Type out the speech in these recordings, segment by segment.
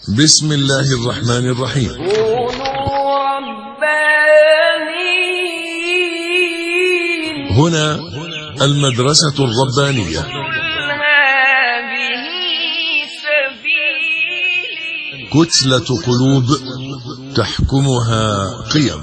بسم الله الرحمن الرحيم. كونوا ربانيين. هنا المدرسة الربانية. هذه سبيلي. كتلة قلوب تحكمها قيم.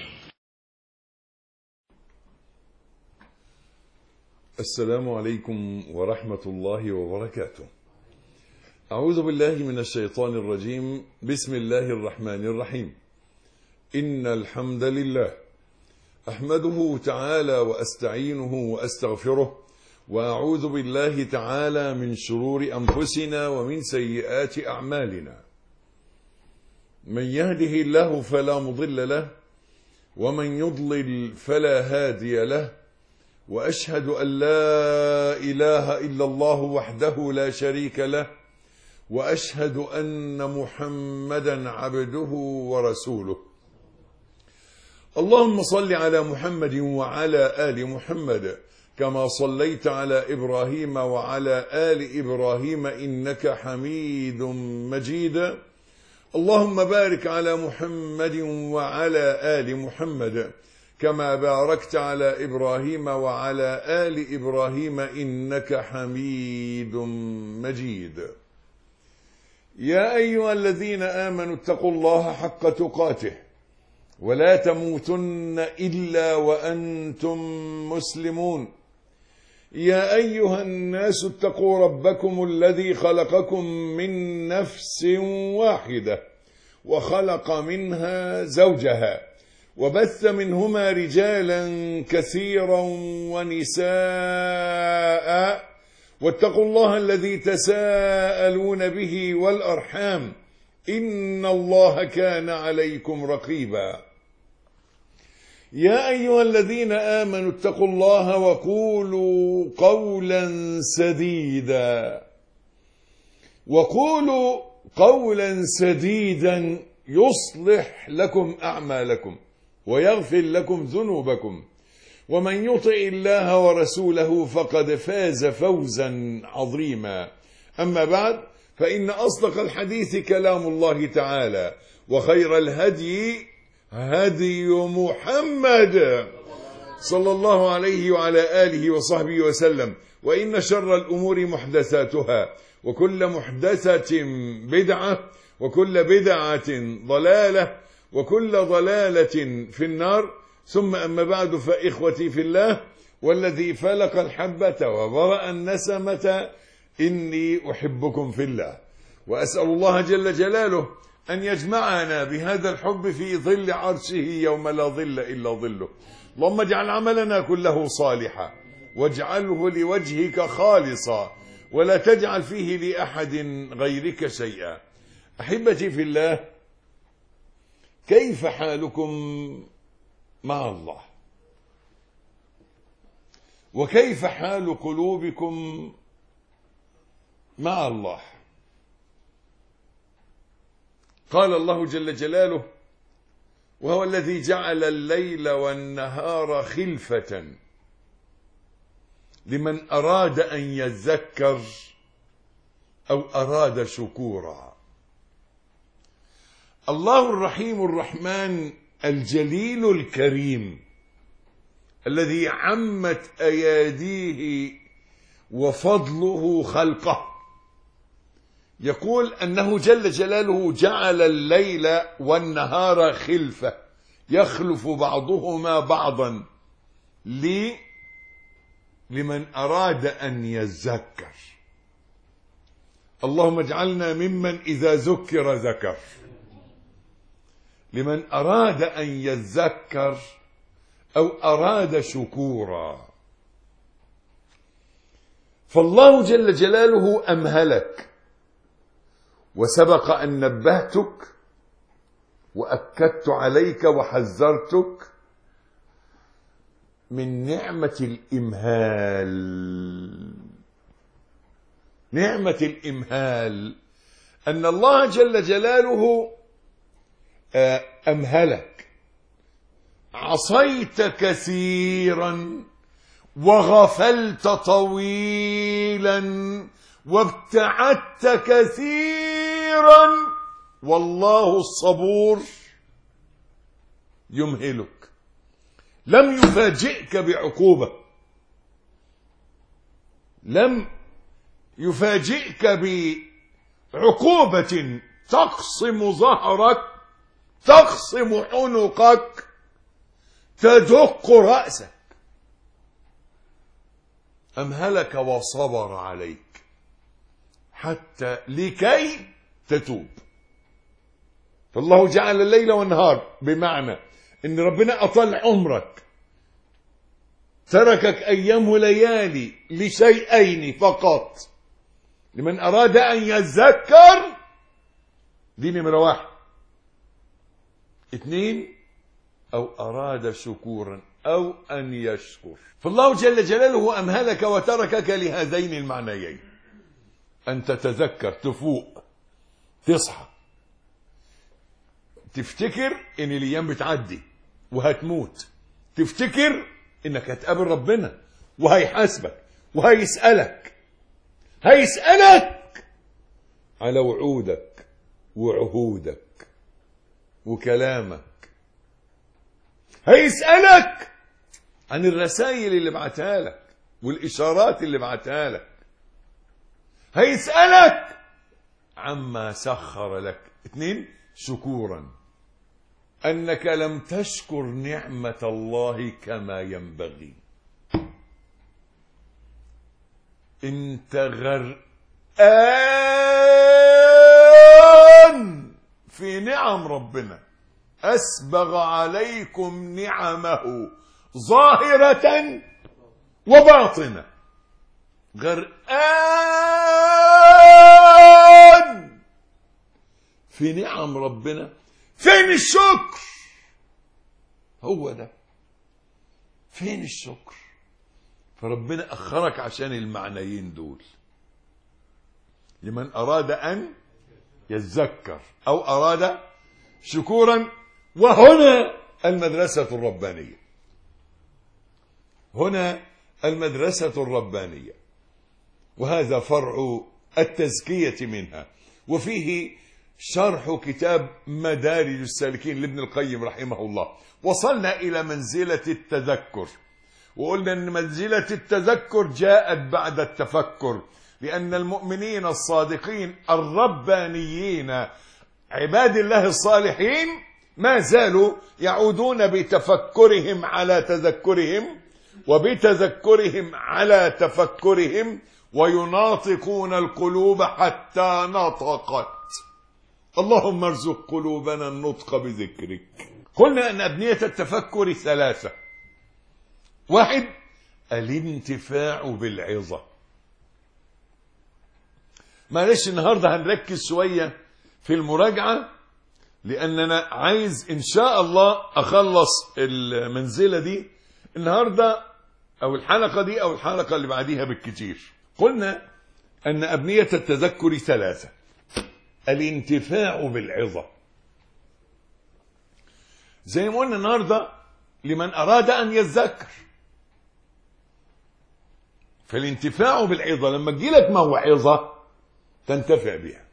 السلام عليكم ورحمة الله وبركاته. أعوذ بالله من الشيطان الرجيم. بسم الله الرحمن الرحيم. إن الحمد لله أحمده تعالى وأستعينه وأستغفره، وأعوذ بالله تعالى من شرور أنفسنا ومن سيئات أعمالنا. من يهده الله فلا مضل له، ومن يضلل فلا هادي له، وأشهد أن لا إله إلا الله وحده لا شريك له، وأشهد أن محمدا عبده ورسوله. اللهم صل على محمد وعلى آل محمد كما صليت على إبراهيم وعلى آل إبراهيم إنك حميد مجيد. اللهم بارك على محمد وعلى آل محمد كما باركت على إبراهيم وعلى آل إبراهيم إنك حميد مجيد. يا أيها الذين آمنوا اتقوا الله حق تقاته ولا تموتن إلا وأنتم مسلمون. يا أيها الناس اتقوا ربكم الذي خلقكم من نفس واحدة وخلق منها زوجها وبث منهما رجالا كثيرا ونساء، واتقوا الله الذي تساءلون به والأرحام إن الله كان عليكم رقيبا. يا أيها الذين آمنوا اتقوا الله وقولوا قولا سديدا. وقولوا قولا سديدا يصلح لكم أعمالكم ويغفر لكم ذنوبكم، ومن يطع الله ورسوله فقد فاز فوزا عظيما. أما بعد، فإن أصدق الحديث كلام الله تعالى، وخير الهدي هدي محمد صلى الله عليه وعلى آله وصحبه وسلم، وإن شر الأمور محدثاتها، وكل محدثة بدعة، وكل بدعة ضلالة، وكل ضلالة في النار. ثم أما بعد، فإخوتي في الله، والذي فلق الحبة وبرأ النسمة، إني أحبكم في الله، وأسأل الله جل جلاله أن يجمعنا بهذا الحب في ظل عرشه يوم لا ظل إلا ظله. اللهم اجعل عملنا كله صالحا، واجعله لوجهك خالصا، ولا تجعل فيه لأحد غيرك شيئا. أحبتي في الله، كيف حالكم مع الله؟ وكيف حال قلوبكم مع الله؟ قال الله جل جلاله: وهو الذي جعل الليل والنهار خلفة لمن أراد أن يذكر أو أراد شكورا. الله الرحيم الرحمن الجليل الكريم الذي عمت أياديه وفضله خلقه، يقول أنه جل جلاله جعل الليل والنهار خلفة، يخلف بعضهما بعضا لمن أراد أن يذكر. اللهم اجعلنا ممن إذا ذكر ذكر. لمن أراد أن يذكر أو أراد شكورا. فالله جل جلاله أمهلك، وسبق أن نبهتك وأكدت عليك وحذرتك من نعمة الإمهال. نعمة الإمهال أن الله جل جلاله أمهلك. عصيت كثيرا وغفلت طويلا وابتعدت كثيرا والله الصبور يمهلك. لم يفاجئك بعقوبة، لم يفاجئك بعقوبة تقصم ظهرك، تقصم عنقك، تدق رأسك. أمهلك وصبر عليك حتى لكي تتوب. فالله جعل الليل والنهار، بمعنى ان ربنا اطال عمرك، تركك ايام وليالي لشيئين فقط: لمن اراد ان يذكر، دي نمرة 1. 2: او اراد شكورا او ان يشكر. فالله جل جلاله امهلك وتركك لهذين المعنيين: ان تتذكر، تفوق، تصحى، تفتكر ان الايام بتعدي وهتموت، تفتكر انك هتقابل ربنا وهيحاسبك وهيسألك، هيسألك على وعودك وعهودك وكلامك، هيسألك عن الرسائل اللي بعتها لك والإشارات اللي بعتها لك، هيسألك عما سخر لك. 2: شكورا، أنك لم تشكر نعمة الله كما ينبغي. انت غرقان في نعم ربنا، أسبغ عليكم نعمه ظاهرة وباطنة. غرقان في نعم ربنا. فين الشكر؟ هو ده، فين الشكر؟ فربنا أخرك عشان المعنيين دول: لمن أراد أن يتذكر أو أراد شكورا. وهنا المدرسة الربانية، هنا المدرسة الربانية، وهذا فرع التزكية منها. وفيه شرح كتاب مدارج السالكين لابن القيم رحمه الله. وصلنا إلى منزلة التذكر، وقلنا أن منزلة التذكر جاءت بعد التفكر، لأن المؤمنين الصادقين الربانيين عباد الله الصالحين ما زالوا يعودون بتفكرهم على تذكرهم، وبتذكرهم على تفكرهم، ويناطقون القلوب حتى نطقت. اللهم ارزق قلوبنا النطق بذكرك. قلنا أن أبنية التفكر 3: 1: الانتفاع بالعظة. معلش النهاردة هنركز شوية في المراجعة، لأننا عايز إن شاء الله أخلص المنزلة دي النهاردة، أو الحلقة دي أو الحلقة اللي بعديها بالكتير. قلنا أن أبنية التذكر 3: الانتفاع بالعظة. زي ما قلنا النهاردة: لمن أراد أن يتذكر. فالانتفاع بالعظة لما تجيلك موعظة تنتفع بها،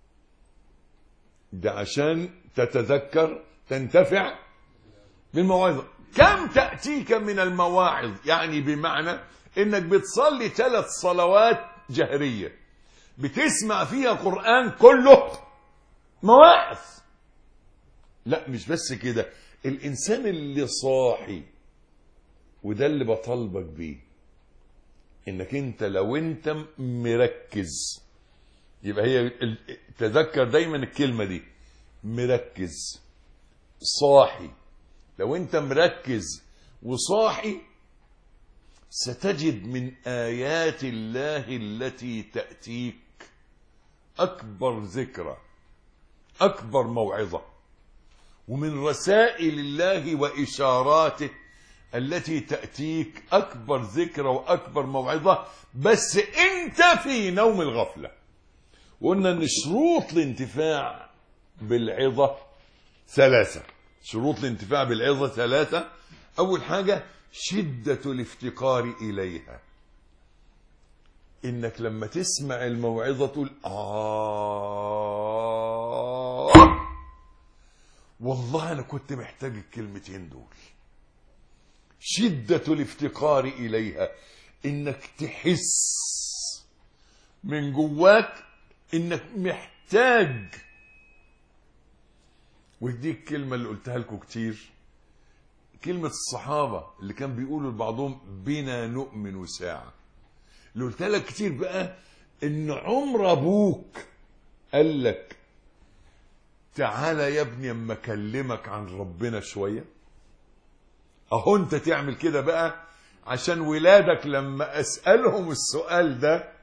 ده عشان تتذكر تنتفع بالمواعظ. كم تأتيك من المواعظ؟ يعني بمعنى انك بتصلي 3 صلوات جهرية بتسمع فيها قرآن كله مواعظ. لا مش بس كده، الإنسان اللي صاحي، وده اللي بطالبك بيه، انك انت لو انت مركز، يبقى هي تذكر دايما الكلمة دي: مركز صاحي. لو انت مركز وصاحي ستجد من آيات الله التي تأتيك أكبر ذكرى، أكبر موعظة، ومن رسائل الله وإشاراته التي تأتيك أكبر ذكرى وأكبر موعظة، بس أنت في نوم الغفلة. وقلنا أن شروط الانتفاع بالعظة 3. شروط الانتفاع بالعظة 3: أول حاجة شدة الافتقار إليها، إنك لما تسمع الموعظة تقول والله أنا كنت محتاج الكلمتين دول، شدة الافتقار إليها، إنك تحس من جواك إنك محتاج. ودي الكلمة اللي قلتها لكم كتير، كلمة الصحابة اللي كان بيقولوا لبعضهم بنا نؤمن ساعة، اللي قلتها لك كتير بقى، إن عمر أبوك قال لك تعالى يا ابني اما اكلمك عن ربنا شويه؟ اهو انت تعمل كده بقى عشان ولادك لما اسالهم السؤال ده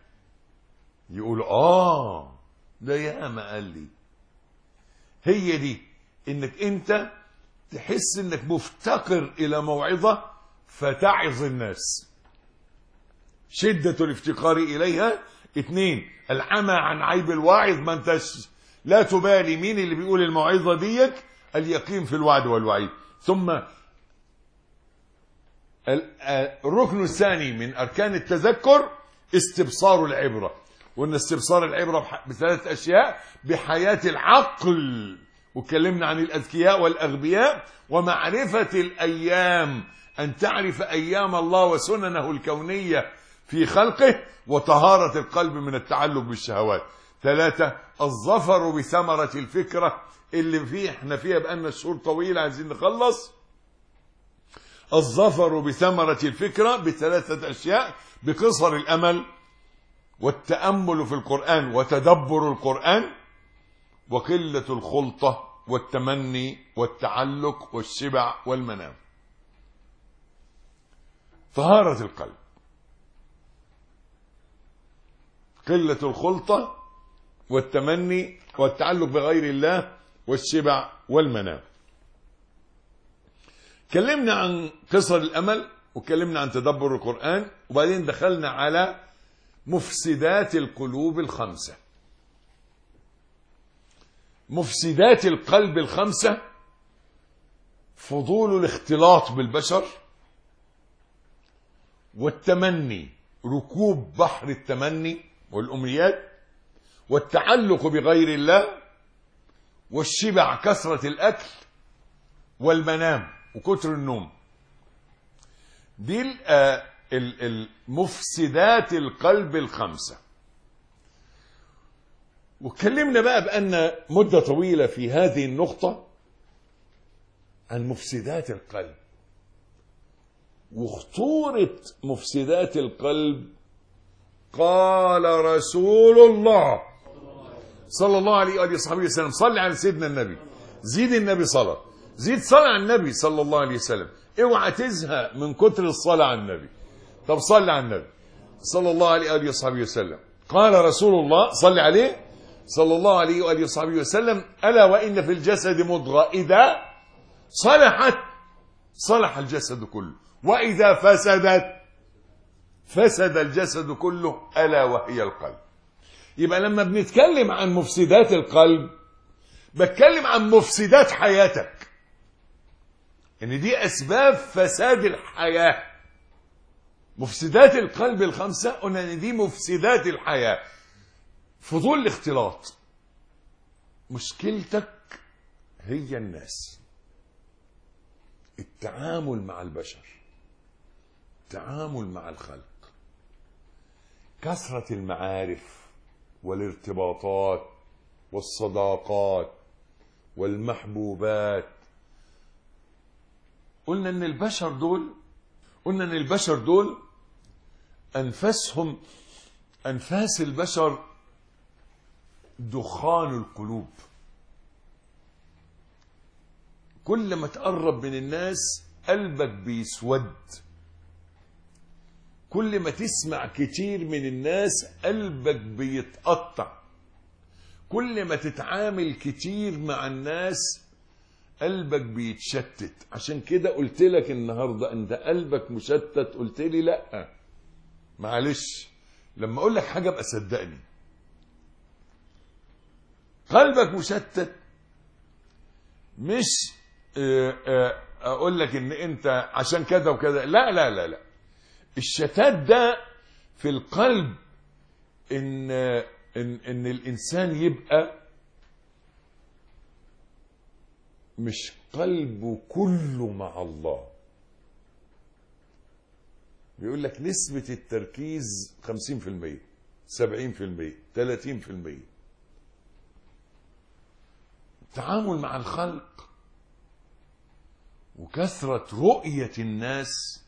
يقولوا ده ياما قال لي. هي دي، انك انت تحس انك مفتقر الى موعظه فتعظ الناس، شده الافتقار اليها. 2 العمى عن عيب الواعظ، ما انتش لا تبالي مين اللي بيقول الموعظة ديك، اليقين في الوعد والوعيد. ثم الركن الثاني من أركان التذكر استبصار العبرة، وأن استبصار العبرة ب3 أشياء: بحياة العقل، واتكلمنا عن الأذكياء والأغبياء، ومعرفة الأيام، أن تعرف أيام الله وسننه الكونية في خلقه، وطهارة القلب من التعلق بالشهوات. 3 الظفر بثمرة الفكرة، اللي احنا فيها بقالنا شهور طويلة عايزين نخلص. الظفر بثمرة الفكرة ب3 أشياء: بقصر الأمل، والتأمل في القرآن وتدبر القرآن، وقلة الخلطة والتمني والتعلق والشبع والمنام. طهارة القلب، قلة الخلطة والتمني والتعلق بغير الله والشبع والمنام. كلمنا عن قصر الأمل، وكلمنا عن تدبر القرآن، وبعدين دخلنا على مفسدات القلوب ال5. مفسدات القلب ال5: فضول الاختلاط بالبشر، والتمني، ركوب بحر التمني والأمنيات، والتعلق بغير الله، والشبع، كثرة الأكل، والمنام وكتر النوم. دي المفسدات القلب ال5. واتكلمنا بقى بأن مدة طويلة في هذه النقطة عن مفسدات القلب وخطورة مفسدات القلب. قال رسول الله صلى الله عليه وآله وصحبه وسلم: صل على سيدنا النبي، زيد النبي صلاة، زيد صلاة على النبي صلى الله عليه وسلم، اوعى تزهق من كتر الصلاة على النبي. طب صل على النبي صلى الله عليه وآله وصحبه وسلم. قال رسول الله صل عليه صلى الله عليه وآله وصحبه وسلم: ألا وإن في الجسد مضغة إذا صلحت صلح الجسد كله، وإذا فسدت فسد الجسد كله، ألا وهي القلب. يبقى لما بنتكلم عن مفسدات القلب بتكلم عن مفسدات حياتك، ان دي اسباب فساد الحياة. مفسدات القلب ال5 قلنا ان دي مفسدات الحياة: فضول الاختلاط، مشكلتك هي الناس، التعامل مع البشر، التعامل مع الخلق، كثرة المعارف والارتباطات والصداقات والمحبوبات. قلنا ان البشر دول انفاس البشر دخان القلوب. كل ما تقرب من الناس قلبك بيسود، كل ما تسمع كتير من الناس قلبك بيتقطع، كل ما تتعامل كتير مع الناس قلبك بيتشتت. عشان كده قلت لك النهاردة انت قلبك مشتت، قلت لي لا معلش، لما اقول لك حاجة بقى صدقني. قلبك مشتت مش اقول لك ان انت عشان كذا وكذا، لا لا لا لا. الشتات ده في القلب ان الانسان يبقى مش قلبه كله مع الله. بيقول لك نسبة التركيز 50%، 70%، 30%. التعامل مع الخلق وكثرة رؤية الناس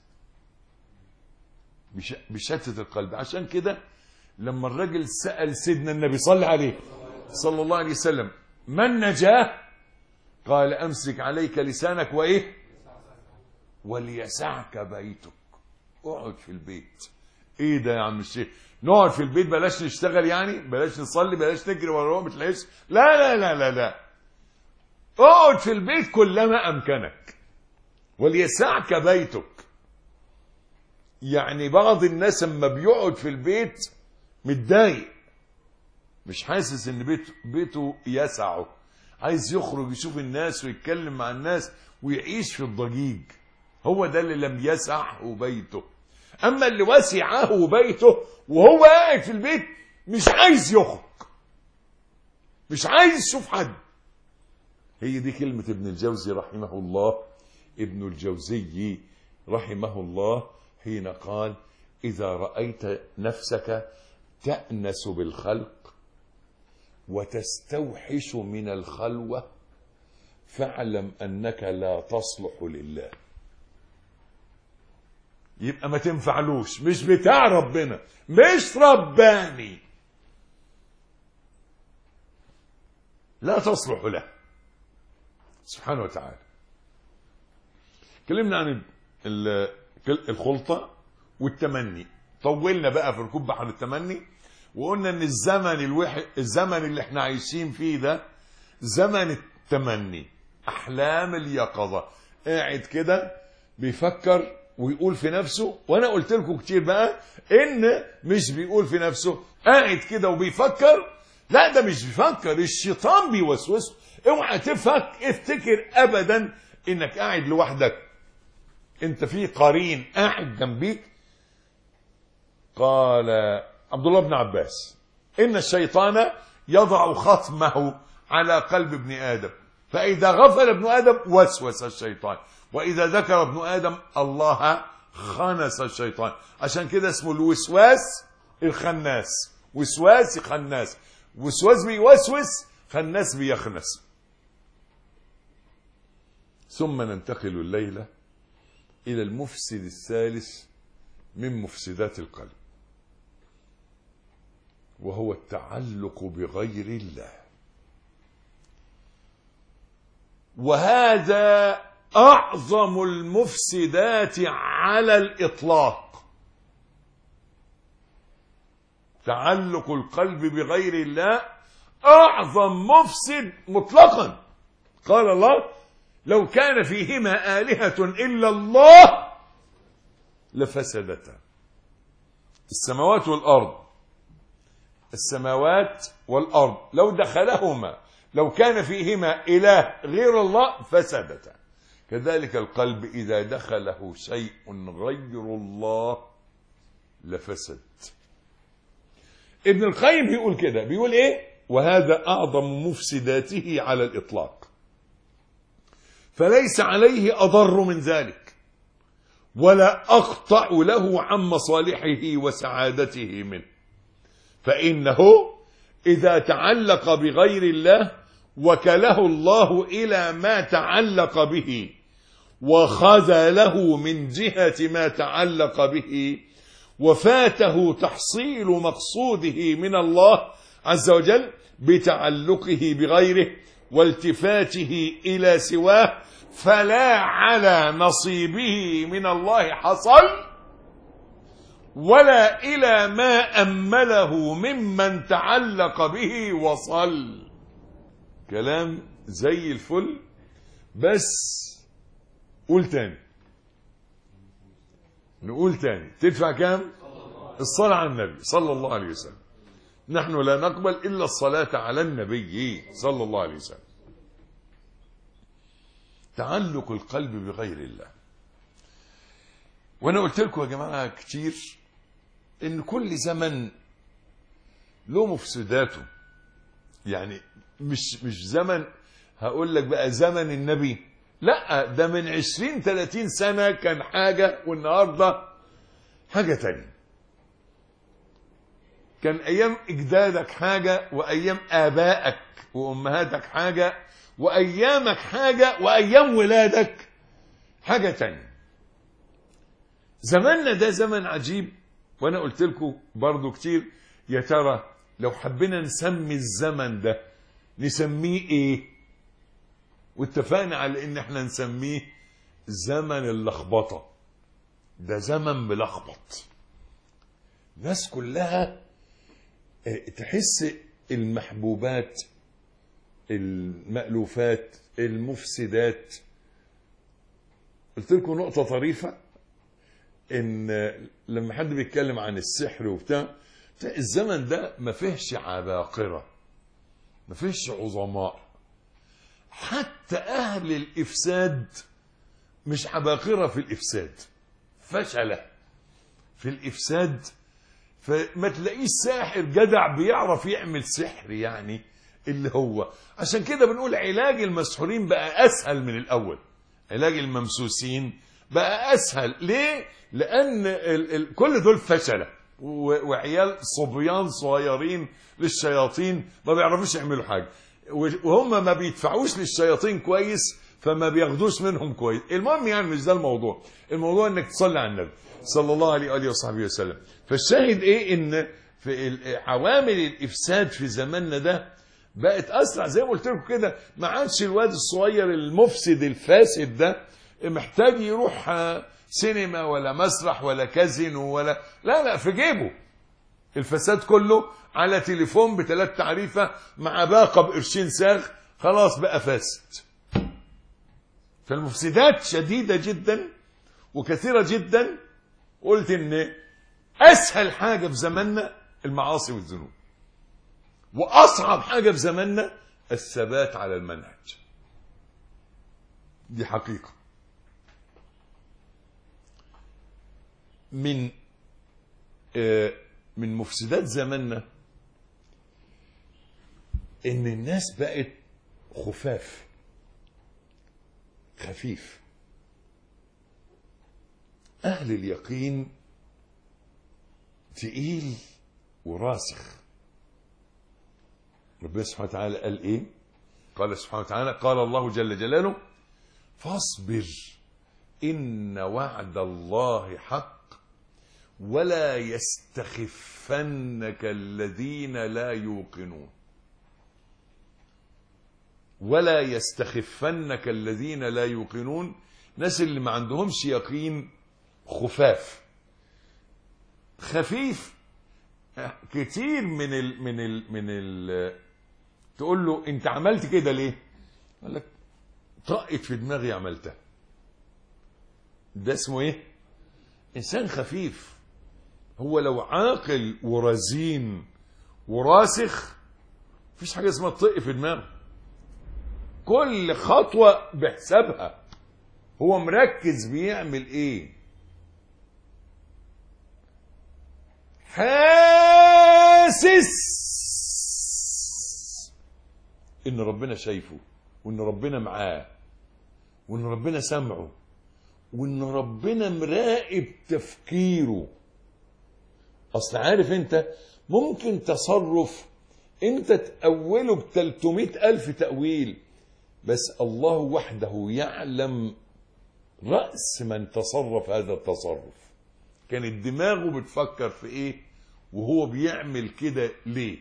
بشتت القلب. عشان كده لما الرجل سأل سيدنا النبي صلى عليه صلى الله عليه وسلم ما النجاة، قال امسك عليك لسانك وايه وليسعك بيتك. اقعد في البيت. ايه ده يا عم الشيخ؟ نقعد في البيت بلاش نشتغل يعني؟ بلاش نصلي؟ بلاش نجري ورا ما تلاقيش؟ لا لا لا لا لا، اقعد في البيت كلما امكنك وليسعك بيتك. يعني بعض الناس لما بيقعد في البيت متضايق، مش حاسس ان بيته يسعه، عايز يخرج يشوف الناس ويتكلم مع الناس ويعيش في الضجيج. هو ده اللي لم يسعه بيته. اما اللي وسعه بيته وهو قاعد في البيت مش عايز يخرج، مش عايز يشوف حد. هي دي كلمة ابن الجوزي رحمه الله، ابن الجوزي رحمه الله، حين قال إذا رأيت نفسك تأنس بالخلق وتستوحش من الخلوة فاعلم أنك لا تصلح لله. يبقى ما تنفعلوش، مش بتاع ربنا، مش رباني، لا تصلح له سبحانه وتعالى. كلمنا عن الخلطة والتمني، طولنا بقى في ركوب بحر التمني، وقلنا ان الزمن اللي احنا عايشين فيه ده زمن التمني، احلام اليقظة. قاعد كده بيفكر ويقول في نفسه، وانا قلت لكم كتير بقى ان مش بيقول في نفسه، قاعد كده وبيفكر. لا ده مش بيفكر، الشيطان بيوسوسه. اوعى افتكر ابدا انك قاعد لوحدك، انت في قرين قاعد جنبيك. قال عبد الله بن عباس ان الشيطان يضع خصمه على قلب ابن ادم، فاذا غفل ابن ادم وسوس الشيطان، واذا ذكر ابن ادم الله خنس الشيطان. عشان كده اسمه الوسواس الخناس. وسواس خناس، وسواس بيوسوس، خناس بيخنس. ثم ننتقل الليلة إلى المفسد الثالث من مفسدات القلب، وهو التعلق بغير الله. وهذا أعظم المفسدات على الإطلاق. تعلق القلب بغير الله أعظم مفسد مطلقا. قال الله لو كان فيهما آلهة إلا الله لفسدتا. السماوات والأرض، السماوات والأرض لو دخلهما، لو كان فيهما إله غير الله فسدتا. كذلك القلب إذا دخله شيء غير الله لفسد. ابن القيم بيقول كده، بيقول ايه؟ وهذا أعظم مفسداته على الإطلاق، فليس عليه أضر من ذلك ولا أقطع له عن مصالحه وسعادته منه. فإنه إذا تعلق بغير الله وكله الله إلى ما تعلق به وخذله من جهة ما تعلق به، وفاته تحصيل مقصوده من الله عز وجل بتعلقه بغيره والتفاته إلى سواه، فلا على نصيبه من الله حصل ولا إلى ما أمله ممن تعلق به وصل. كلام زي الفل، بس قول تاني، نقول تاني. تدفع كام؟ الصلاة على النبي صلى الله عليه وسلم. نحن لا نقبل إلا الصلاة على النبي صلى الله عليه وسلم. تعلق القلب بغير الله. وانا قلت لكم يا جماعة كتير ان كل زمن له مفسداته، يعني مش زمن هقول لك بقى زمن النبي، لا ده من 20-30 سنة كان حاجة والنهاردة حاجة تانية. كان ايام اجدادك حاجة، وايام ابائك وامهاتك حاجة، وايامك حاجة، وايام ولادك حاجة تانية. زماننا ده زمن عجيب. وانا قلت لكم برضو كتير، يا ترى لو حبينا نسمي الزمن ده نسميه ايه؟ واتفقنا على ان احنا نسميه زمن اللخبطة. ده زمن ملخبط، الناس كلها تحس المحبوبات، المألوفات، المفسدات. قلت لكم نقطة طريفة، ان لما حد بيتكلم عن السحر وبتاع، الزمن ده ما فيهش عباقرة، ما فيهش عظماء، حتى اهل الافساد مش عباقرة في الافساد، فشلة في الافساد. فما تلاقيش ساحر جدع بيعرف يعمل سحر يعني اللي هو. عشان كده بنقول علاج المسحورين بقى اسهل من الاول، علاج الممسوسين بقى اسهل. ليه؟ لان كل دول فشلة وعيال صبيان صغيرين للشياطين ما بيعرفوش يعملوا حاجة، وهم ما بيدفعوش للشياطين كويس فما بياخدوش منهم كويس. المهم يعني مش ده الموضوع، الموضوع انك تصلي على النبي صلى الله عليه وآله وصحبه وسلم. فالشاهد ايه؟ ان في عوامل الافساد في زماننا ده بقت اسرع. زي ما قلت لكم كده، ما عادش الواد الصغير المفسد الفاسد ده محتاج يروح سينما ولا مسرح ولا كازينو ولا لا، في جيبه الفساد كله على تليفون ب3 تعريفة مع باقة بقرشين ساغ، خلاص بقى فاسد. فالمفسدات شديدة جدا وكثيرة جدا. قلت ان اسهل حاجة في زماننا المعاصي والذنوب، واصعب حاجة في زماننا الثبات على المنهج. دي حقيقة. من مفسدات زماننا ان الناس بقت خفيف. اهل اليقين تقيل وراسخ. ربنا سبحانه وتعالى قال ايه؟ قال سبحانه وتعالى، قال الله جل جلاله: فاصبر إن وعد الله حق ولا يستخفنك الذين لا يوقنون. ولا يستخفنك الذين لا يوقنون. ناس اللي ما عندهمش يقين خفيف. كتير من ال تقول له انت عملت كده ليه؟ قال لك طقت في دماغي عملتها. ده اسمه ايه؟ انسان خفيف. هو لو عاقل ورزين وراسخ مفيش حاجه اسمها طق في دماغه، كل خطوه بحسابها، هو مركز بيعمل ايه، حاسس ان ربنا شايفه، وان ربنا معاه، وان ربنا سمعه، وان ربنا مراقب تفكيره. اصل عارف انت ممكن تصرف انت تأوله ب300,000 تأويل، بس الله وحده يعلم رأس من تصرف هذا التصرف، كانت دماغه بتفكر في ايه وهو بيعمل كده ليه.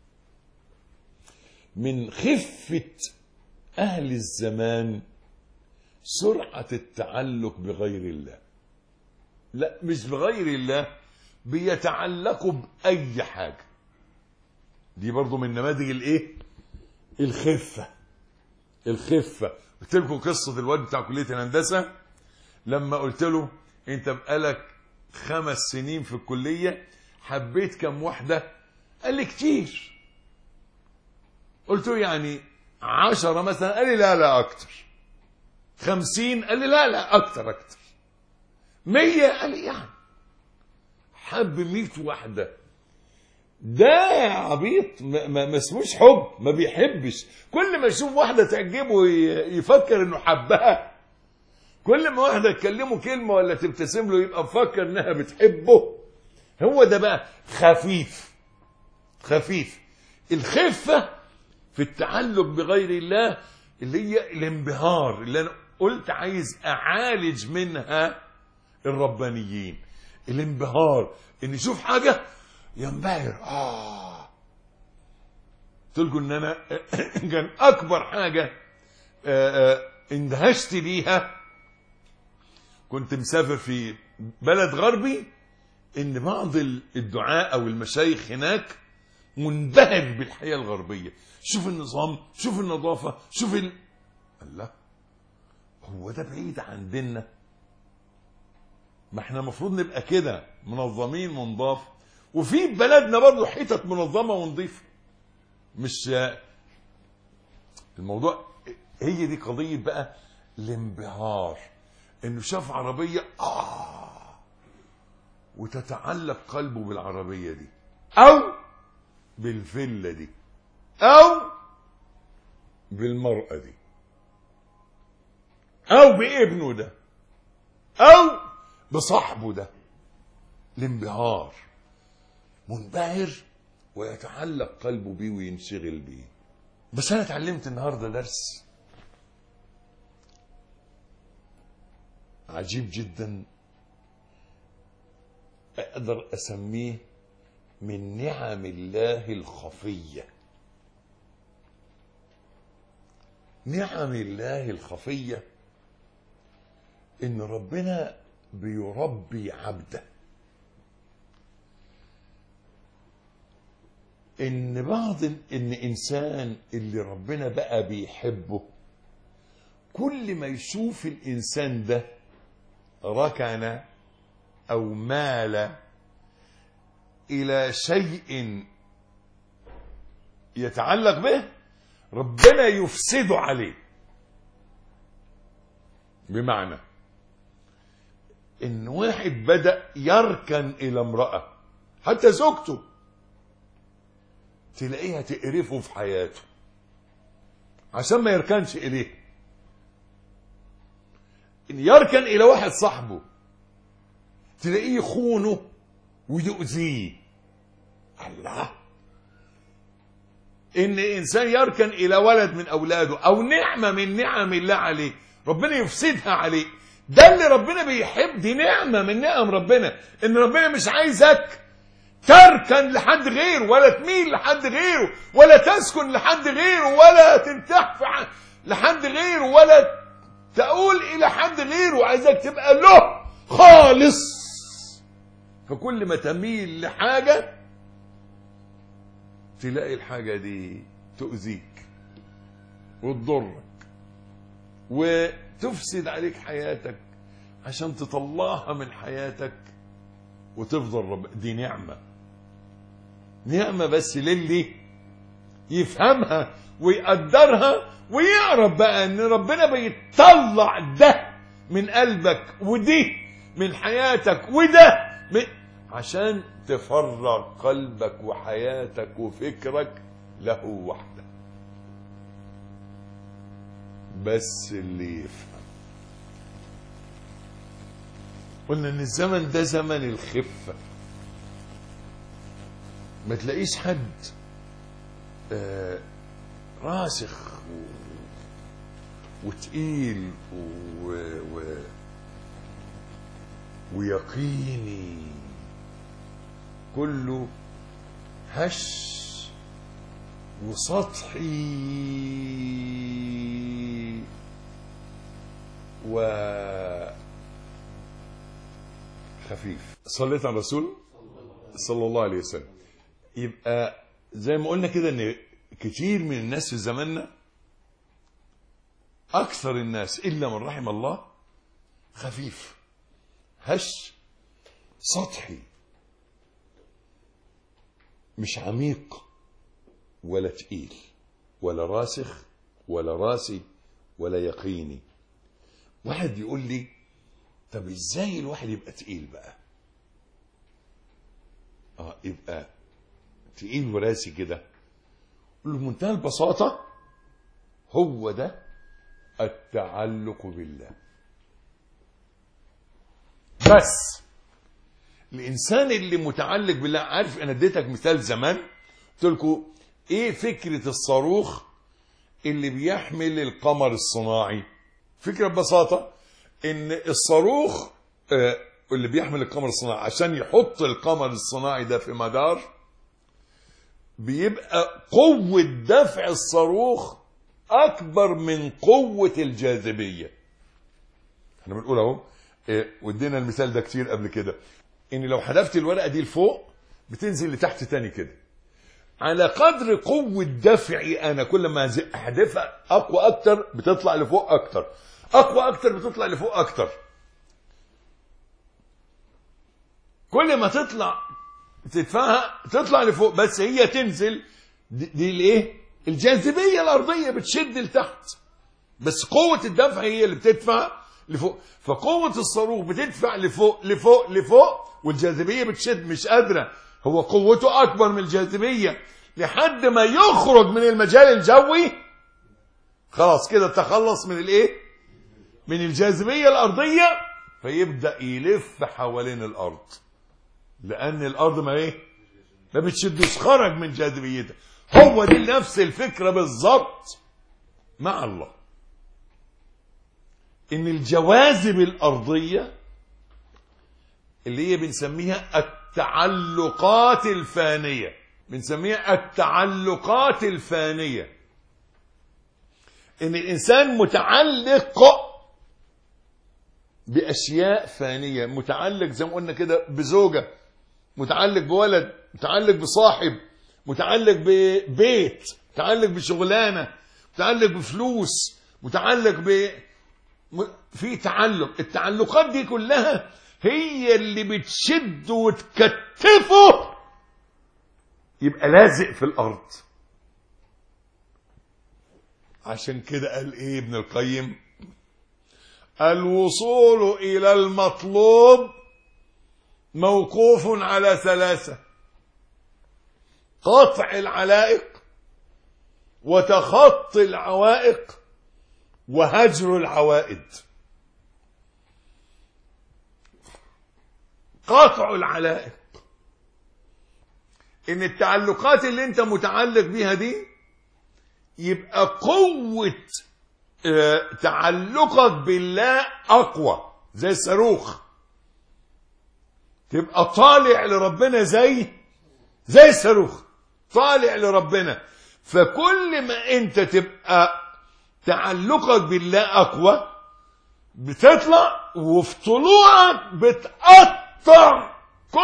من خفة اهل الزمان سرعة التعلق بغير الله. لا مش بغير الله، بيتعلقوا بأي حاجة. دي برضو من نماذج الايه؟ الخفة. قلت لكم قصة الواد بتاع كلية الهندسة لما قلت له انت بقالك 5 سنين في الكلية، حبيت كم واحدة؟ قال لي كتير. قلت له يعني 10 مثلا؟ قال لي لا اكتر. 50؟ قال لي لا اكتر. 100؟ قال لي يعني حب 100 واحدة. ده عبيط، ما اسموش حب، ما بيحبش. كل ما يشوف واحدة تعجبه يفكر انه حبها. كل ما واحدة تكلمه كلمة ولا تبتسم له يبقى مفكر انها بتحبه. هو ده بقى خفيف. خفيف. الخفة في التعلق بغير الله اللي هي الانبهار، اللي انا قلت عايز اعالج منها الربانيين. الانبهار، ان يشوف حاجة ينبهر. تلقوا ان انا كان اكبر حاجة اندهشت ليها، كنت مسافر في بلد غربي، ان بعض الدعاء او المشايخ هناك منبهر بالحياة الغربية. شوف النظام، شوف النظافة، شوف الله، هو ده بعيد عن ديننا؟ ما احنا المفروض نبقى كده منظمين ونضاف. وفي بلدنا برضو حتت منظمة ونضيفة. مش الموضوع، هي دي قضية بقى الانبهار، انه شاف عربية وتتعلق قلبه بالعربية دي، او بالفيلا دي، او بالمرأة دي، او بابنه ده، او بصاحبه ده. الانبهار، منبهر ويتعلق قلبه بيه وينشغل بيه. بس انا اتعلمت النهارده درس عجيب جدا، اقدر اسميه من نعم الله الخفية. نعم الله الخفية ان ربنا بيربي عبده. ان انسان اللي ربنا بقى بيحبه، كل ما يشوف الانسان ده ركن او مال الى شيء يتعلق به، ربنا يفسده عليه. بمعنى ان واحد بدأ يركن الى امرأة، حتى زوجته تلاقيها تقرفه في حياته عشان ما يركنش اليه. ان يركن الى واحد صاحبه تلاقيه يخونه ويؤذيه. الله. ان انسان يركن الى ولد من اولاده او نعمة من نعم الله عليه، ربنا يفسدها عليه. ده اللي ربنا بيحب، دي نعمة من نعم ربنا، ان ربنا مش عايزك تركن لحد غيره، ولا تميل لحد غيره، ولا تسكن لحد غيره، ولا تنتحف لحد غيره، ولا تقول الى حد غيره. عايزك تبقى له خالص. فكل ما تميل لحاجة تلاقي الحاجة دي تؤذيك وتضرك وتفسد عليك حياتك عشان تطلعها من حياتك وتفضل دي نعمة. نعمة بس للي يفهمها ويقدرها ويعرف بقى ان ربنا بيطلع ده من قلبك ودي من حياتك وده عشان تفرغ قلبك وحياتك وفكرك له وحده. بس اللي يفهم. قلنا ان الزمن ده زمن الخفة. ما تلاقيش حد راسخ وتقيل ويقيني، كله هش وسطحي وخفيف. صليت على الرسول صلى الله عليه وسلم. يبقى زي ما قلنا كده ان كتير من الناس في زماننا، اكثر الناس الا من رحم الله، خفيف هش سطحي، مش عميق ولا تقيل ولا راسخ ولا راسي ولا يقيني. واحد يقول لي طب ازاي الواحد يبقى تقيل بقى؟ يبقى تقيل وراسي كده. بمنتهى البساطة هو ده التعلق بالله. بس الإنسان اللي متعلق بالله، عارف أنا اديتك مثال زمان قلت لكم إيه فكرة الصاروخ اللي بيحمل القمر الصناعي؟ فكرة ببساطة إن الصاروخ اللي بيحمل القمر الصناعي عشان يحط القمر الصناعي ده في مدار، بيبقى قوة دفع الصاروخ أكبر من قوة الجاذبية. احنا بنقول اهو ودينا المثال ده كتير قبل كده، ان لو حذفت الورقة دي لفوق بتنزل لتحت تاني كده. على قدر قوة دفعي أنا كل ما أحذفها أقوى أكتر بتطلع لفوق أكتر، أقوى أكتر بتطلع لفوق أكتر. كل ما تدفعها تطلع لفوق، بس هي تنزل دي الايه؟ الجاذبية الأرضية بتشد لتحت، بس قوة الدفع هي اللي بتدفع لفوق. فقوة الصاروخ بتدفع لفوق لفوق لفوق، والجاذبية بتشد، مش قادرة، هو قوته أكبر من الجاذبية لحد ما يخرج من المجال الجوي. خلاص كده تخلص من الايه؟ من الجاذبية الأرضية، فيبدأ يلف حوالين الأرض، لأن الأرض ما بتشدش، خرج من جاذبيتها. هو دي نفس الفكرة بالظبط مع الله، إن الجواذب الأرضية اللي هي بنسميها التعلقات الفانية، بنسميها التعلقات الفانية، إن الإنسان متعلق بأشياء فانية، متعلق زي ما قلنا كده بزوجة، متعلق بولد، متعلق بصاحب، متعلق ببيت، متعلق بشغلانة، متعلق بفلوس، متعلق في تعلق. التعلقات دي كلها هي اللي بتشد وتكتفه يبقى لازق في الأرض. عشان كده قال ايه ابن القيم؟ الوصول إلى المطلوب موقوف على ثلاثة: قطع العلائق، وتخطي العوائق، وهجر العوائد. قطع العلائق ان التعلقات اللي انت متعلق بيها دي يبقى قوة تعلقك بالله أقوى، زي الصاروخ، تبقى طالع لربنا زي الصاروخ طالع لربنا. فكل ما انت تبقى تعلقك بالله أقوى بتطلع، وفي طلوعك بتقطع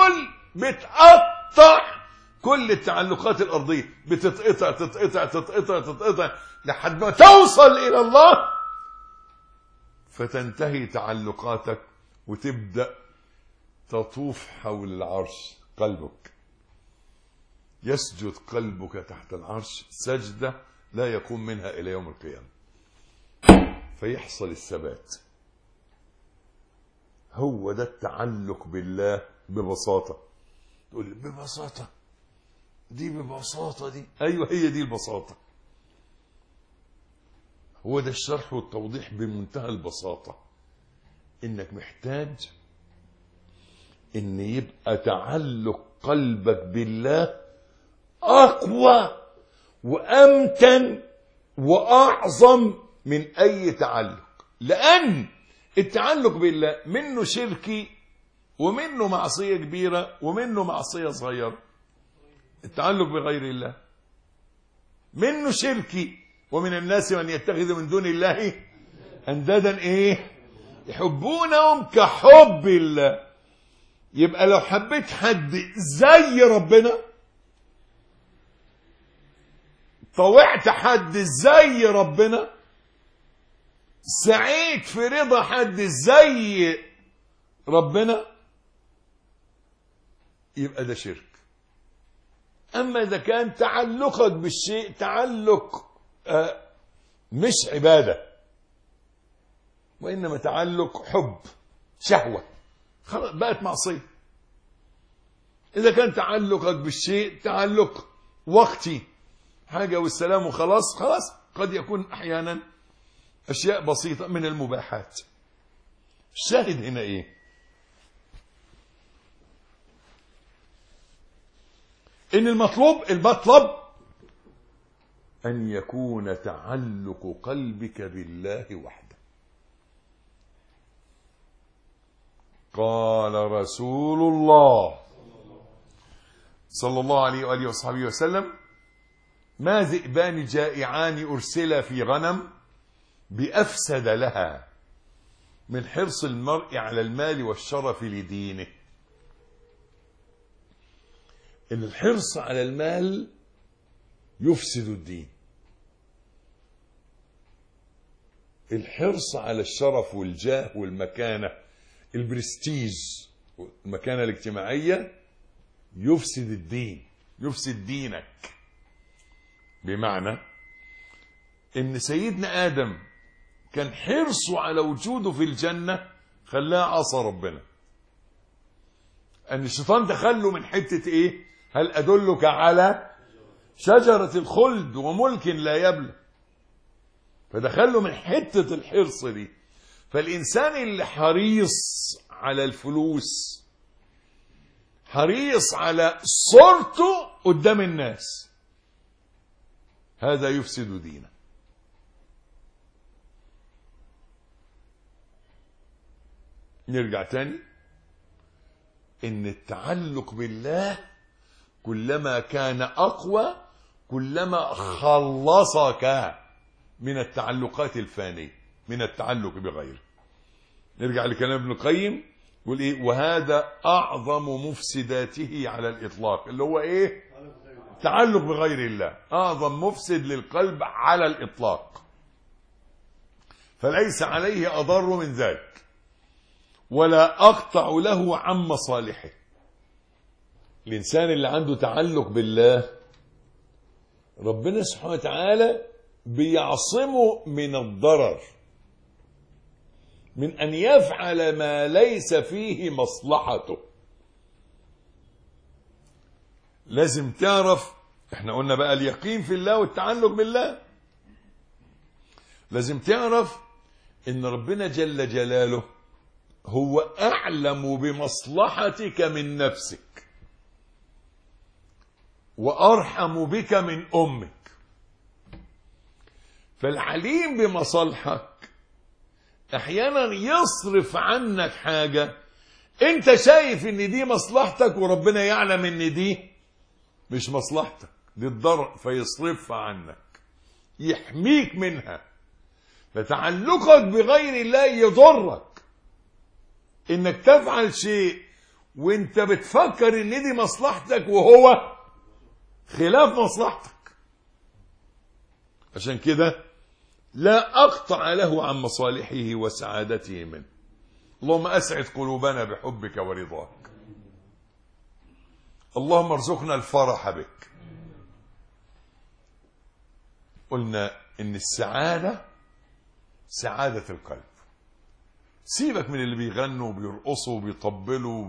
كل التعلقات الأرضية، بتتقطع تتقطع تتقطع تتقطع لحد ما توصل إلى الله، فتنتهي تعلقاتك وتبدأ تطوف حول العرش. قلبك يسجد قلبك تحت العرش سجدة لا يقوم منها إلى يوم القيامة، فيحصل الثبات. هو ده التعلق بالله ببساطة. تقول لي ببساطة دي، ببساطة دي، أيوة هي دي البساطة. هو ده الشرح والتوضيح بمنتهى البساطة، إنك محتاج إن يبقى تعلق قلبك بالله أقوى وأمتن وأعظم من أي تعلق، لأن التعلق بالله منه شركي ومنه معصية كبيرة ومنه معصية صغيرة. التعلق بغير الله منه شركي، ومن الناس من يتخذ من دون الله أندادا يحبونهم كحب الله. يبقى لو حبيت حد زي ربنا، طوعت حد زي ربنا، سعيت في رضا حد زي ربنا، يبقى ده شرك. أما إذا كان تعلقك بالشيء تعلق مش عبادة، وإنما تعلق حب شهوة، خلاص بقت معصية. إذا كان تعلقك بالشيء تعلق وقتي، حاجة والسلام وخلاص، خلاص. قد يكون أحيانا أشياء بسيطة من المباحات. الشاهد هنا إيه؟ إن المطلب أن يكون تعلق قلبك بالله وحده. قال رسول الله صلى الله عليه وآله وصحبه وسلم: ما ذئبان جائعان أرسلا في غنم بأفسد لها من حرص المرء على المال والشرف لدينه. إن الحرص على المال يفسد الدين. الحرص على الشرف والجاه والمكانة، البرستيج والمكانة الاجتماعية، يفسد الدين، يفسد دينك. بمعنى ان سيدنا آدم كان حرصه على وجوده في الجنة خلاه عصى ربنا. ان الشيطان دخله من حتة ايه؟ هل ادلك على شجرة الخلد وملك لا يبلى؟ فدخله من حتة الحرص دي. فالإنسان اللي حريص على الفلوس، حريص على صورته قدام الناس، هذا يفسد دينه. نرجع تاني، إن التعلق بالله كلما كان أقوى كلما خلصك من التعلقات الفانية، من التعلق بغيره. نرجع لكلام ابن القيم يقول ايه؟ وهذا اعظم مفسداته على الاطلاق، اللي هو ايه؟ تعلق بغير الله، اعظم مفسد للقلب على الاطلاق، فليس عليه اضر من ذلك ولا اقطع له عن مصالحه. الانسان اللي عنده تعلق بالله ربنا سبحانه وتعالى بيعصمه من الضرر، من أن يفعل ما ليس فيه مصلحته. لازم تعرف، احنا قلنا بقى اليقين في الله والتعلق بالله، لازم تعرف ان ربنا جل جلاله هو أعلم بمصلحتك من نفسك وأرحم بك من أمك. فالعليم بمصالحك احيانا يصرف عنك حاجة انت شايف ان دي مصلحتك وربنا يعلم ان دي مش مصلحتك، دي الضرر، فيصرفها عنك، يحميك منها. فتعلقك بغير الله يضرك، انك تفعل شيء وانت بتفكر ان دي مصلحتك وهو خلاف مصلحتك. عشان كده لا أقطع له عن مصالحه وسعادته منه. اللهم أسعد قلوبنا بحبك ورضاك. اللهم ارزقنا الفرح بك. قلنا إن السعادة سعادة القلب. سيبك من اللي بيغنوا وبيرقصوا وبيطبلوا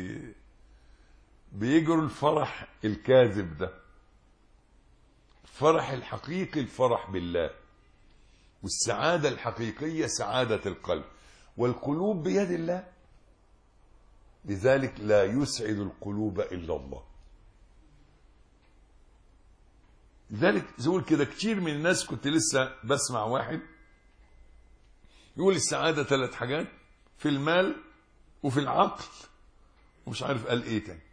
بيجروا الفرح الكاذب ده. الفرح الحقيقي الفرح بالله، والسعادة الحقيقية سعادة القلب، والقلوب بيد الله، لذلك لا يسعد القلوب إلا الله. لذلك زول كده كتير من الناس، كنت لسه بسمع واحد يقول السعادة 3 حاجات: في المال وفي العقل ومش عارف قال ايه تاني.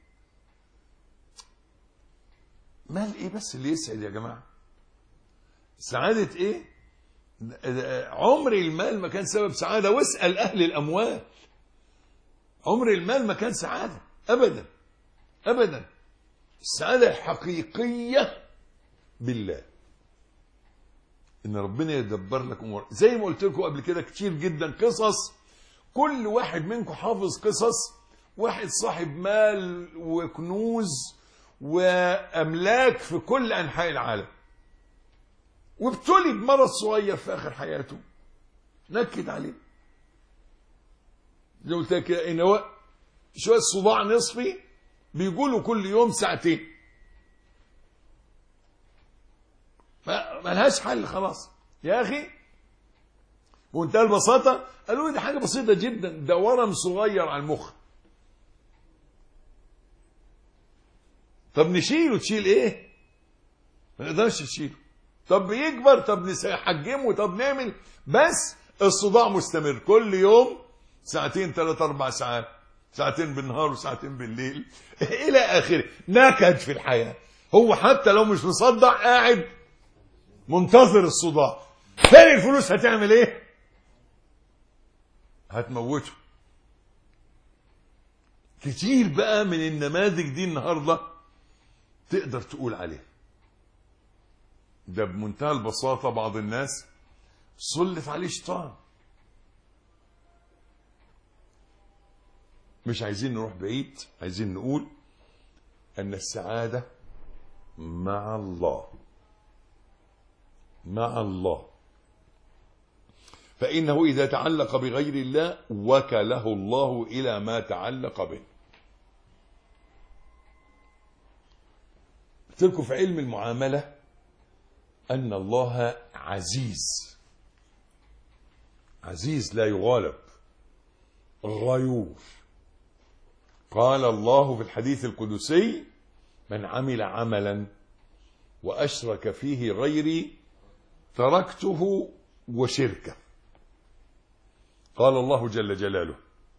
مال ايه بس اللي يسعد يا جماعة؟ سعادة ايه؟ عمر المال ما كان سبب سعادة، واسأل أهل الأموال. عمر المال ما كان سعادة أبدا أبدا. السعادة الحقيقية بالله، إن ربنا يدبر لك أمور. زي ما قلت لكم قبل كده كتير جدا قصص، كل واحد منكم حافظ قصص واحد صاحب مال وكنوز وأملاك في كل أنحاء العالم، وابتلي بمرض صغير في آخر حياته نكد عليه. زي قلت لك إن هو شوية صداع نصفي بيقولوا كل يوم ساعتين، ما لهاش حل خلاص يا أخي. بمنتهى البساطة قالوا لي دي حاجة بسيطة جدا، ده ورم صغير على المخ. طب نشيله، تشيل ايه؟ ما نقدرش نشيله. طب بيكبر، طب نحجمه، طب نعمل، بس الصداع مستمر كل يوم ساعتين 3 4 ساعات، ساعتين بالنهار وساعتين بالليل الى اخره. نكد في الحياة. هو حتى لو مش مصدع قاعد منتظر الصداع. فين الفلوس؟ هتعمل ايه؟ هتموته. كتير بقى من النماذج دي النهارده تقدر تقول عليه ده بمنتهى البساطة. بعض الناس سلط عليه شيطان. مش عايزين نروح بعيد، عايزين نقول أن السعادة مع الله، مع الله. فإنه إذا تعلق بغير الله وكله الله إلى ما تعلق به. قلت لكم في علم المعاملة أن الله عزيز، عزيز لا يغالب، غيور. قال الله في الحديث القدسي: من عمل عملا وأشرك فيه غيري تركته وشركه. قال الله جل جلاله: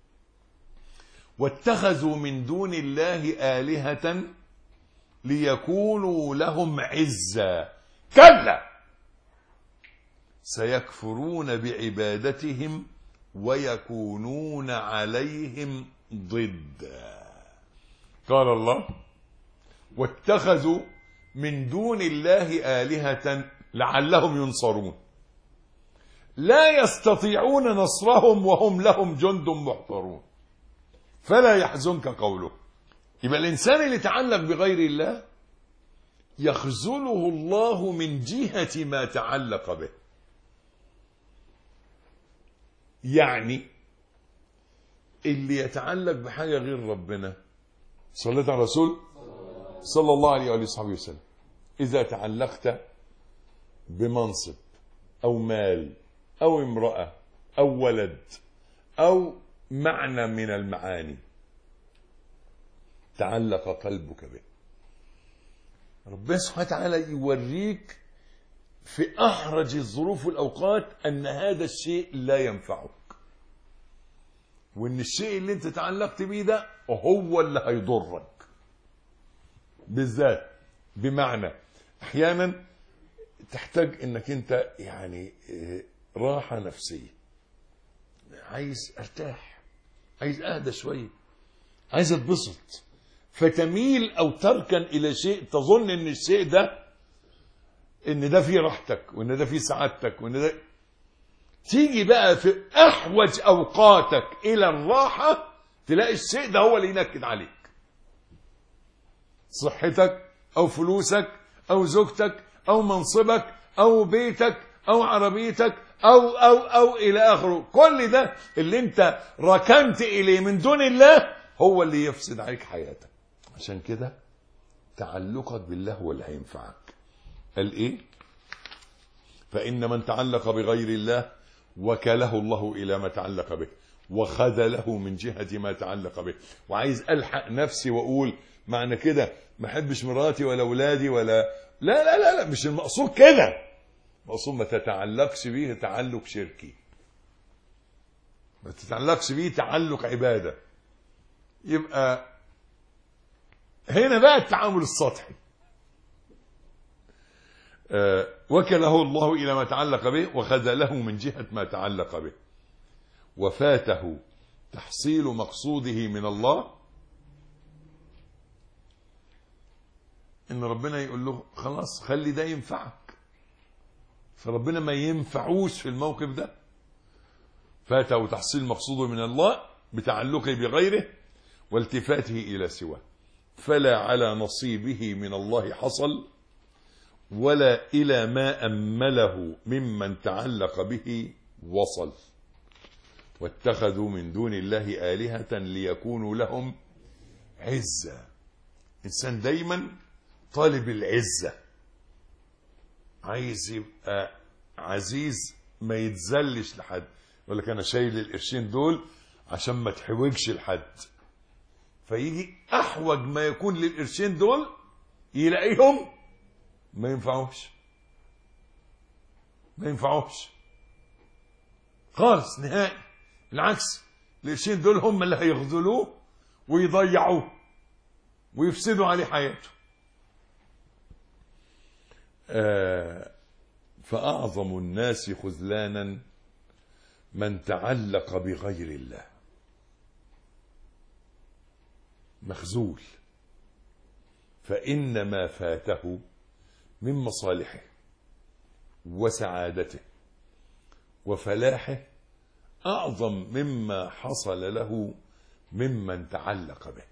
واتخذوا من دون الله آلهة ليكونوا لهم عزا. كلا سيكفرون بعبادتهم ويكونون عليهم ضدا. قال الله: واتخذوا من دون الله آلهة لعلهم ينصرون لا يستطيعون نصرهم وهم لهم جند محضرون فلا يحزنك قوله. يبقى الإنسان اللي تعلق بغير الله يخذله الله من جهة ما تعلق به. يعني اللي يتعلق بحاجة غير ربنا، صليت على الرسول صلى الله عليه وآله وصحبه وسلم، إذا تعلقت بمنصب أو مال أو امرأة أو ولد أو معنى من المعاني تعلق قلبك به، ربنا سبحانه وتعالى يوريك في أحرج الظروف والأوقات أن هذا الشيء لا ينفعك، وأن الشيء اللي أنت تعلقت به ده هو اللي هيضرك بالذات. بمعنى أحيانا تحتاج أنك أنت يعني راحة نفسية، عايز ارتاح، عايز اهدى شوية، عايز اتبسط، فتميل او تركن الى شيء تظن ان الشيء ده ان ده فيه راحتك وان ده فيه سعادتك وان ده. تيجي بقى في احوج اوقاتك الى الراحة تلاقي الشيء ده هو اللي ينكد عليك، صحتك او فلوسك او زوجتك او منصبك او بيتك او عربيتك او الى اخره. كل ده اللي انت ركنت اليه من دون الله هو اللي يفسد عليك حياتك. عشان كده تعلقك بالله هو اللي هينفعك. قال ايه؟ فان من تعلق بغير الله وكله الله الى ما تعلق به وخذله من جهة ما تعلق به. وعايز الحق نفسي واقول معنى كده ما احبش مراتي ولا اولادي ولا لا لا لا لا، مش المقصود كده. المقصود ما تتعلقش بيه تعلق شركي، ما تتعلقش بيه تعلق عبادة. يبقى هنا بقى التعامل السطحي. وكله الله إلى ما تعلق به وخذله من جهة ما تعلق به وفاته تحصيل مقصوده من الله، إن ربنا يقول له خلاص خلي ده ينفعك، فربنا ما ينفعوش في الموقف ده. فاته تحصيل مقصوده من الله بتعلقه بغيره والتفاته إلى سواه، فلا على نصيبه من الله حصل ولا إلى ما أمله ممن تعلق به وصل. واتخذوا من دون الله آلهة ليكونوا لهم عزا. إنسان دايما طالب العزة، عايز يبقى عزيز ما يتذلش لحد. يقول لك أنا شايل القرشين دول عشان ما تحوجش لحد، فيجي أحوج ما يكون للقرشين دول يلاقيهم ما ينفعوش، ما ينفعوش خالص نهائي. بالعكس، القرشين دول هم اللي هيخذلوه ويضيعوه ويفسدوا عليه حياته. فأعظم الناس خذلانا من تعلق بغير الله، مخذول، فإن ما فاته من مصالحه وسعادته وفلاحه أعظم مما حصل له ممن تعلق به.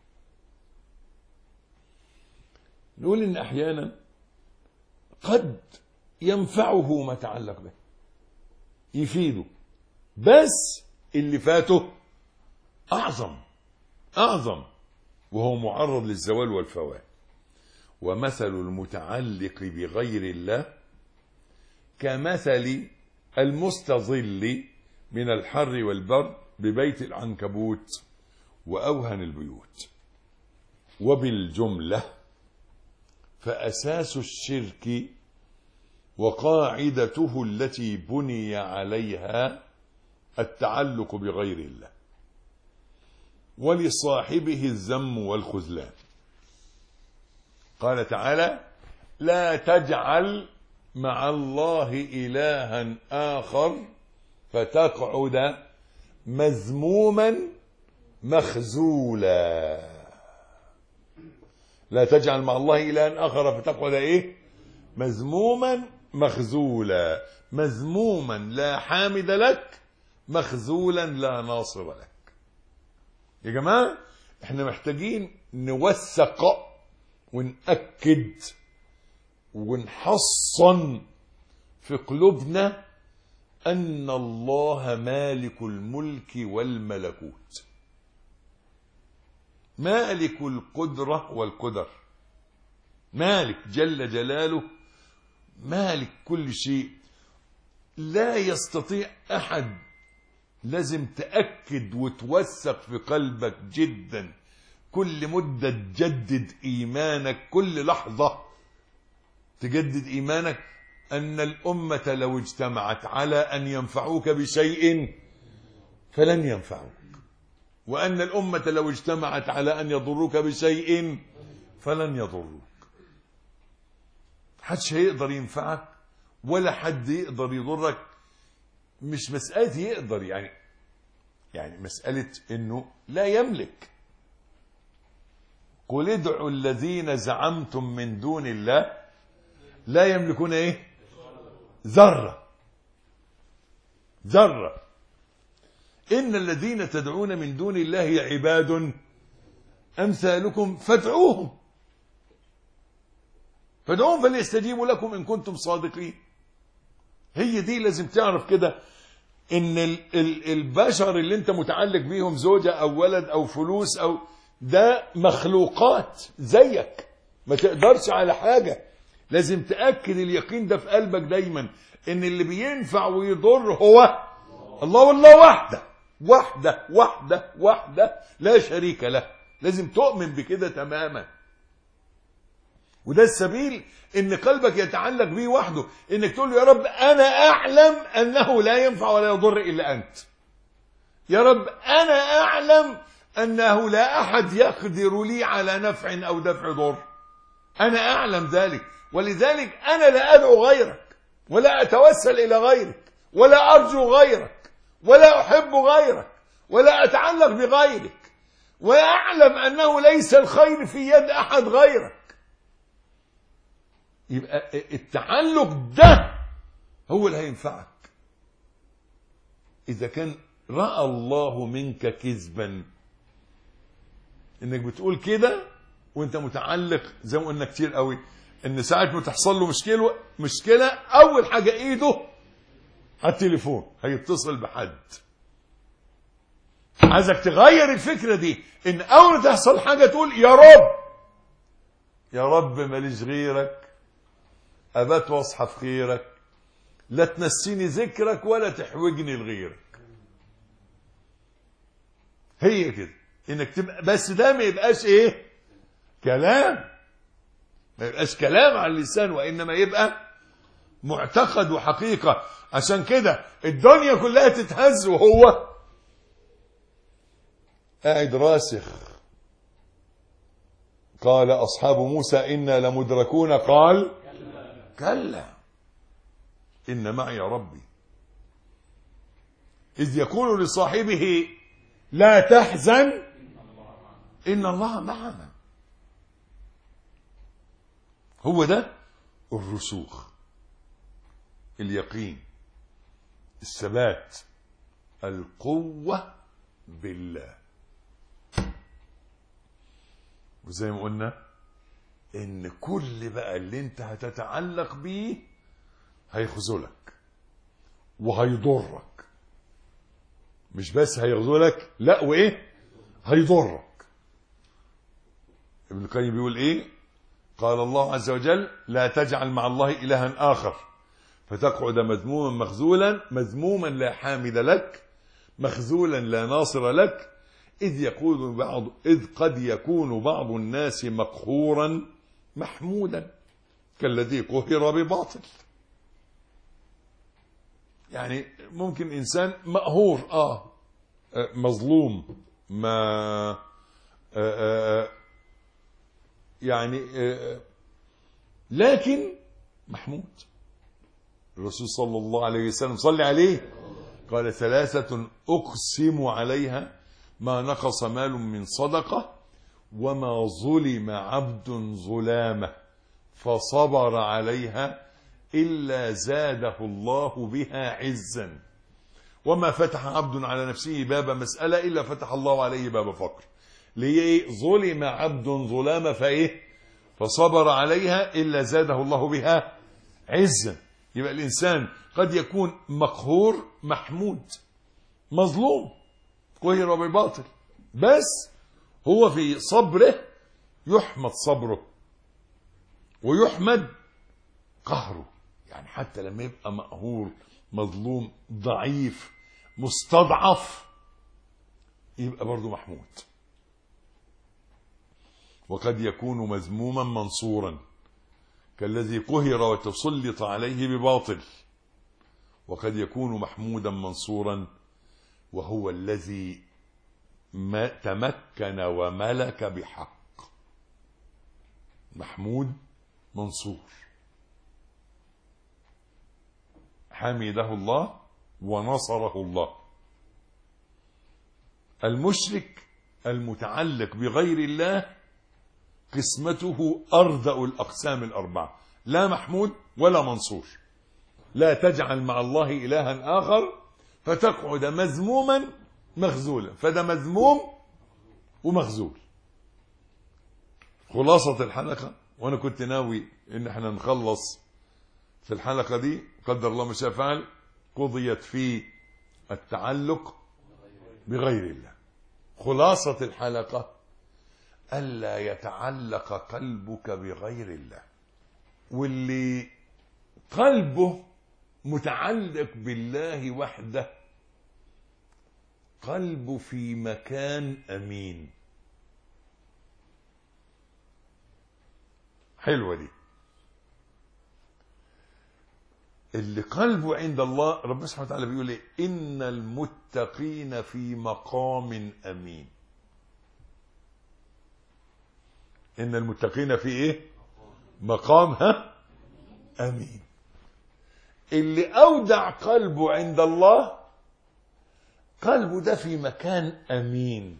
نقول إن أحيانا قد ينفعه ما تعلق به، يفيده، بس اللي فاته أعظم وهو معرض للزوال والفوات. ومثل المتعلق بغير الله كمثل المستظل من الحر والبرد ببيت العنكبوت وأوهن البيوت. وبالجملة فأساس الشرك وقاعدته التي بني عليها التعلق بغير الله، ولصاحبه الذم والخذلان. قال تعالى: لا تجعل مع الله إلها آخر فتقعد مذموما مخذولا. لا تجعل مع الله إلها آخر فتقعد إيه؟ مذموما مخذولا. مذموما لا حامد لك، مخذولا لا ناصر لك. يا جماعة احنا محتاجين نوثق ونأكد ونحصن في قلوبنا أن الله مالك الملك والملكوت، مالك القدرة والقدر، مالك جل جلاله، مالك كل شيء. لا يستطيع أحد. لازم تأكد وتوثق في قلبك جدا، كل مدة تجدد إيمانك، كل لحظة تجدد إيمانك أن الأمة لو اجتمعت على أن ينفعوك بشيء فلن ينفعوك، وأن الأمة لو اجتمعت على أن يضروك بشيء فلن يضروك. حدش هيقدر ينفعك ولا حد يقدر يضرك. مش مسألة يقدر، يعني مسألة إنه لا يملك. قل ادعوا الذين زعمتم من دون الله لا يملكون ايه؟ ذرة. إن الذين تدعون من دون الله عباد أمثالكم فادعوهم فليستجيبوا لكم إن كنتم صادقين. هي دي لازم تعرف كده، إن البشر اللي انت متعلق بيهم، زوجة أو ولد أو فلوس أو ده مخلوقات زيك، ما تقدرش على حاجة. لازم تأكد اليقين ده في قلبك دايما، ان اللي بينفع ويضر هو الله، والله وحده لا شريك له. لازم تؤمن بكده تماما، وده السبيل ان قلبك يتعلق بيه وحده، انك تقول له يا رب انا اعلم انه لا ينفع ولا يضر الا انت. يا رب انا اعلم انه لا احد يقدر لي على نفع او دفع ضر، انا اعلم ذلك، ولذلك انا لا ادعو غيرك ولا اتوسل الى غيرك ولا ارجو غيرك ولا احب غيرك ولا اتعلق بغيرك، واعلم انه ليس الخير في يد احد غيرك. يبقى التعلق ده هو اللي هينفعك. اذا كان رأى الله منك كذبا، انك بتقول كده وانت متعلق، زي ما قلنا كتير قوي، ان ساعة ما تحصل له مشكلة اول حاجة ايده على التليفون، هيتصل بحد. عايزك تغير الفكرة دي، ان اول ما تحصل حاجة تقول يا رب يا رب ماليش غيرك، أبات واصحى في خيرك، لا تنسيني ذكرك ولا تحوجني لغيرك. هي كده انك تبقى، بس ده ما يبقاش ايه كلام، ما يبقاش كلام على اللسان، وانما يبقى معتقد وحقيقة. عشان كده الدنيا كلها تتهز وهو قاعد راسخ. قال أصحاب موسى إنا لمدركون، قال كلا إن معي ربي. إذ يقول لصاحبه لا تحزن إن الله معنا. هو ده الرسوخ، اليقين، الثبات، القوة بالله. وزي ما قلنا ان كل بقى اللي انت هتتعلق بيه هيخذلك وهيضرك. مش بس هيخذلك، لا وايه، هيضرك. ابن القيم بيقول ايه؟ قال الله عز وجل لا تجعل مع الله إلها آخر فتقعد مذموما مخذولا، مذموما لا حامد لك، مخذولا لا ناصر لك، إذ قد يكون بعض الناس مقهورا محمودا كالذي قهر بباطل. يعني ممكن إنسان مقهور مظلوم، ما يعني لكن محمود. الرسول صلى الله عليه وسلم صلى عليه قال ثلاثة أقسم عليها ما نقص مال من صدقة وما ظلم عبد ظلامة فصبر عليها إلا زاده الله بها عزا، وما فتح عبد على نفسه باب مسألة إلا فتح الله عليه باب فقر. ليه ظلم عبد ظلامة فإيه فصبر عليها إلا زاده الله بها عزا. يبقى الإنسان قد يكون مقهور محمود، مظلوم قهر بباطل، بس هو في صبره يحمد صبره ويحمد قهره. يعني حتى لما يبقى مقهور مظلوم ضعيف مستضعف يبقى برضه محمود. وقد يكون مذموما منصورا كالذي قهر وتسلط عليه بباطل، وقد يكون محمودا منصورا وهو الذي تمكن وملك بحق. محمود منصور حمده الله ونصره الله. المشرك المتعلق بغير الله قسمته أردأ الأقسام الأربعة، لا محمود ولا منصور. لا تجعل مع الله إلها آخر فتقعد مذموما مخذولا، فده مذموم ومخذول. خلاصة الحلقة، وأنا كنت ناوي إن احنا نخلص في الحلقة دي، قدر الله ما شاء فعل، قضيت في التعلق بغير الله. خلاصة الحلقة ألا يتعلق قلبك بغير الله. واللي قلبه متعلق بالله وحده قلبه في مكان أمين. حلوة دي. اللي قلبه عند الله، ربنا سبحانه وتعالى بيقول ايه؟ إن المتقين في مقام أمين. إن المتقين في إيه؟ مقام أمين. اللي أودع قلبه عند الله قلبه ده في مكان أمين.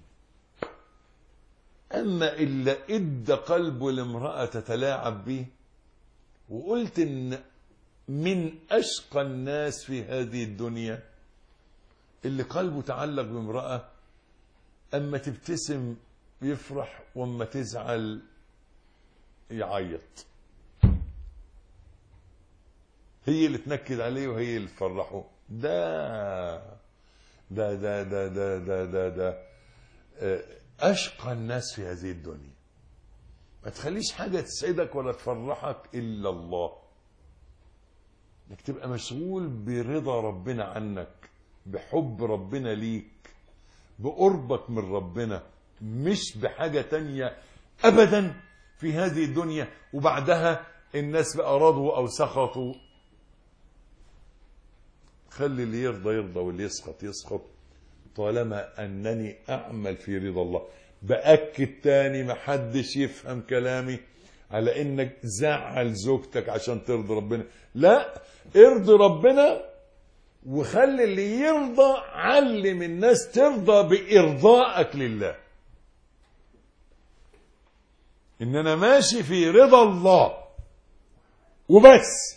أما إلا إدى قلبه لامرأة تتلاعب به، وقلت إن من أشقى الناس في هذه الدنيا اللي قلبه تعلق بامرأة، أما تبتسم يفرح واما تزعل يعيط. هي اللي تنكد عليه وهي اللي تفرحه. ده أشقى الناس في هذه الدنيا. ما تخليش حاجة تسعدك ولا تفرحك إلا الله. انك تبقى مشغول برضا ربنا عنك، بحب ربنا ليك، بقربك من ربنا، مش بحاجة تانية أبدا في هذه الدنيا. وبعدها الناس بقى رضوا أو سخطوا. خلي اللي يرضى يرضى واللي يسخط يسخط، طالما أنني أعمل في رضا الله. بأكد تاني، محدش يفهم كلامي على إنك زعل زوجتك عشان ترضي ربنا. لا، ارضي ربنا وخلي اللي يرضى، علم الناس ترضى بإرضائك لله. إن أنا ماشي في رضا الله وبس.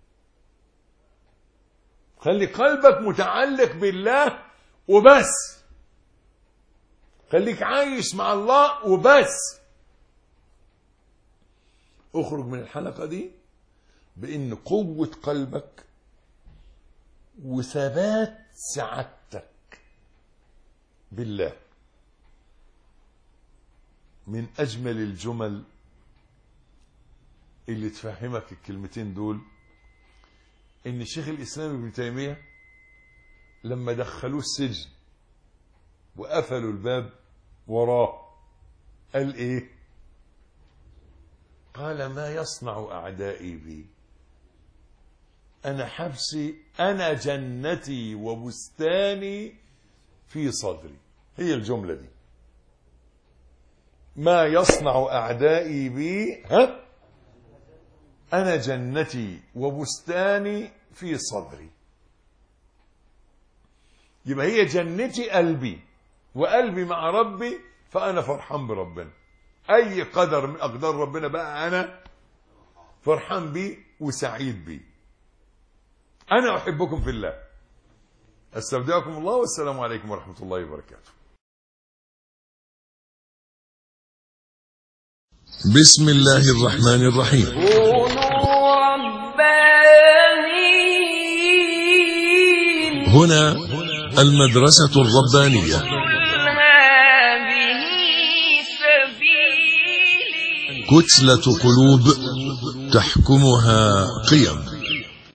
خلي قلبك متعلق بالله وبس. خليك عايش مع الله وبس. اخرج من الحلقة دي بإن قوة قلبك وثبات سعادتك بالله من أجمل الجمل اللي تفهمك الكلمتين دول. إن الشيخ الإسلام ابن تيمية لما دخلوه السجن وقفلوا الباب وراه قال إيه؟ قال: ما يصنع أعدائي بي؟ أنا حبسي، أنا جنتي وبستاني في صدري. هي الجملة دي. ما يصنع أعدائي بي؟ أنا جنتي وبستاني في صدري. يبقى هي جنتي قلبي، وقلبي مع ربي، فأنا فرحان بربنا. أي قدر من أقدار ربنا بقى أنا فرحان بيه وسعيد بيه. أنا أحبكم في الله. أستودعكم الله، والسلام عليكم ورحمة الله وبركاته. بسم الله الرحمن الرحيم. كونوا ربانيين. هنا المدرسة الربانية. قل هذه سبيلي. كتلة قلوب تحكمها قيم.